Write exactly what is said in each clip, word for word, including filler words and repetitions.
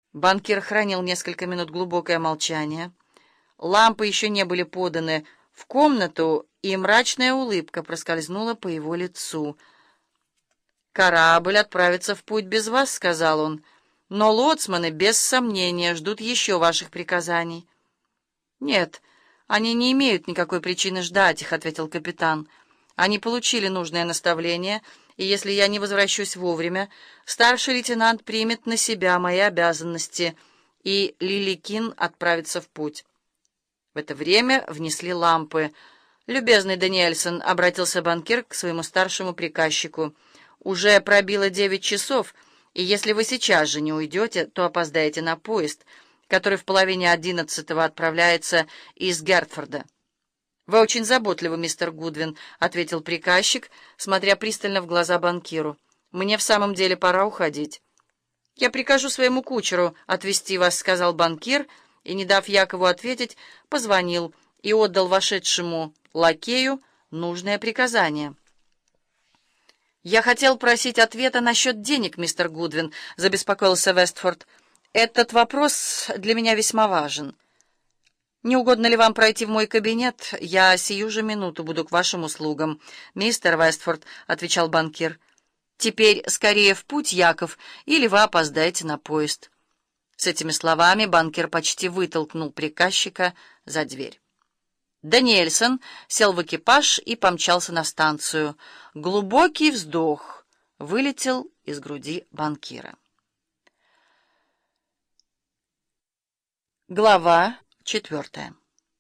Банкир хранил несколько минут глубокое молчание. Лампы еще не были поданы в комнату, и мрачная улыбка проскользнула по его лицу. «Корабль отправится в путь без вас», — сказал он, — «но лоцманы, без сомнения, ждут еще ваших приказаний». «Нет, они не имеют никакой причины ждать их», — ответил капитан. «Они получили нужное наставление, и если я не возвращусь вовремя, старший лейтенант примет на себя мои обязанности, и Лиликин отправится в путь». В это время внесли лампы. «Любезный Даниэльсон», — обратился банкир к своему старшему приказчику, — «уже пробило девять часов, и если вы сейчас же не уйдете, то опоздаете на поезд, который в половине одиннадцатого отправляется из Гертфорда». «Вы очень заботливы, мистер Гудвин», — ответил приказчик, смотря пристально в глаза банкиру. «Мне в самом деле пора уходить». «Я прикажу своему кучеру отвезти вас», — сказал банкир, и, не дав Якову ответить, позвонил и отдал вошедшему лакею нужное приказание. «Я хотел просить ответа насчет денег, мистер Гудвин», — забеспокоился Вестфорд. «Этот вопрос для меня весьма важен. Не угодно ли вам пройти в мой кабинет? Я сию же минуту буду к вашим услугам». «Мистер Вестфорд», — отвечал банкир, — «теперь скорее в путь, Яков, или вы опоздаете на поезд». С этими словами банкир почти вытолкнул приказчика за дверь. Даниэльсон сел в экипаж и помчался на станцию. Глубокий вздох вылетел из груди банкира. Глава четвертая.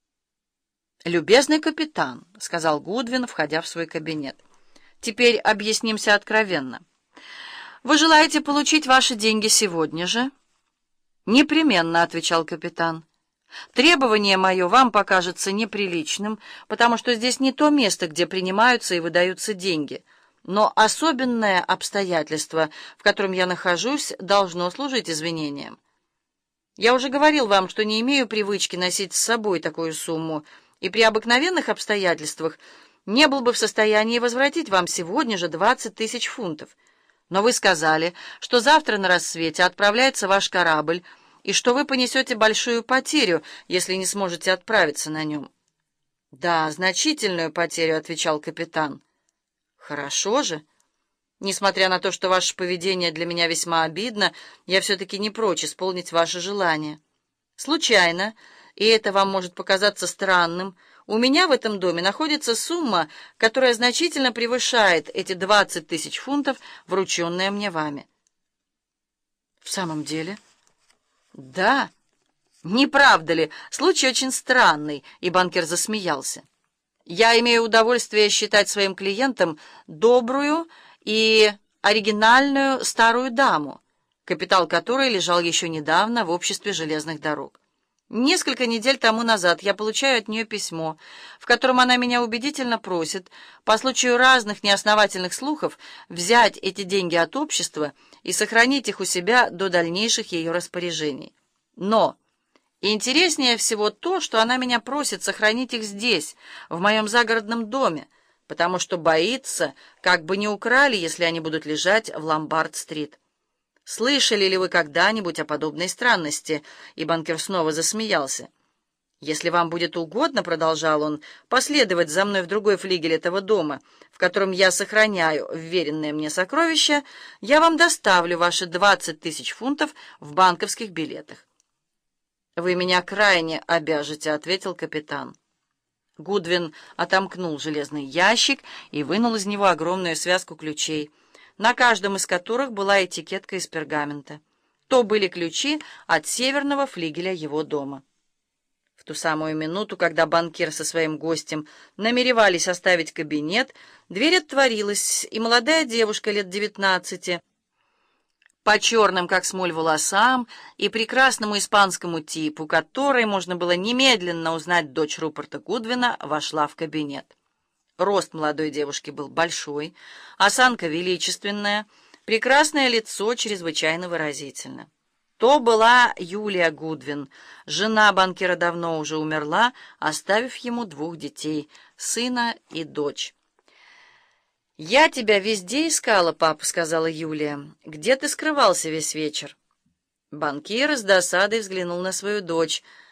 «Любезный капитан», — сказал Гудвин, входя в свой кабинет, — «теперь объяснимся откровенно. Вы желаете получить ваши деньги сегодня же?» «Непременно», — отвечал капитан. «Требование мое вам покажется неприличным, потому что здесь не то место, где принимаются и выдаются деньги, но особенное обстоятельство, в котором я нахожусь, должно служить извинением. Я уже говорил вам, что не имею привычки носить с собой такую сумму, и при обыкновенных обстоятельствах не был бы в состоянии возвратить вам сегодня же двадцать тысяч фунтов. Но вы сказали, что завтра на рассвете отправляется ваш корабль, и что вы понесете большую потерю, если не сможете отправиться на нем». «Да, значительную потерю», — отвечал капитан. «Хорошо же. Несмотря на то, что ваше поведение для меня весьма обидно, я все-таки не прочь исполнить ваше желание. Случайно, и это вам может показаться странным, у меня в этом доме находится сумма, которая значительно превышает эти двадцать тысяч фунтов, врученные мне вами». «В самом деле?» «Да. Не правда ли? Случай очень странный», — и банкир засмеялся. «Я имею удовольствие считать своим клиентом добрую и оригинальную старую даму, капитал которой лежал еще недавно в обществе железных дорог. Несколько недель тому назад я получаю от нее письмо, в котором она меня убедительно просит, по случаю разных неосновательных слухов, взять эти деньги от общества и сохранить их у себя до дальнейших ее распоряжений. Но интереснее всего то, что она меня просит сохранить их здесь, в моем загородном доме, потому что боится, как бы не украли, если они будут лежать в Ломбард-стрит. Слышали ли вы когда-нибудь о подобной странности?» И банкир снова засмеялся. «Если вам будет угодно, — продолжал он, — последовать за мной в другой флигель этого дома, в котором я сохраняю вверенные мне сокровища, я вам доставлю ваши двадцать тысяч фунтов в банковских билетах». «Вы меня крайне обяжете», — ответил капитан. Гудвин отомкнул железный ящик и вынул из него огромную связку ключей, на каждом из которых была этикетка из пергамента. То были ключи от северного флигеля его дома. В ту самую минуту, когда банкир со своим гостем намеревались оставить кабинет, дверь отворилась, и молодая девушка лет девятнадцати, по черным, как смоль, волосам и прекрасному испанскому типу, которой можно было немедленно узнать дочь Руперта Гудвина, вошла в кабинет. Рост молодой девушки был большой, осанка величественная, прекрасное лицо чрезвычайно выразительно. То была Юлия Гудвин. Жена банкира давно уже умерла, оставив ему двух детей, сына и дочь. «Я тебя везде искала, папа», — сказала Юлия. «Где ты скрывался весь вечер?» Банкир с досадой взглянул на свою дочь.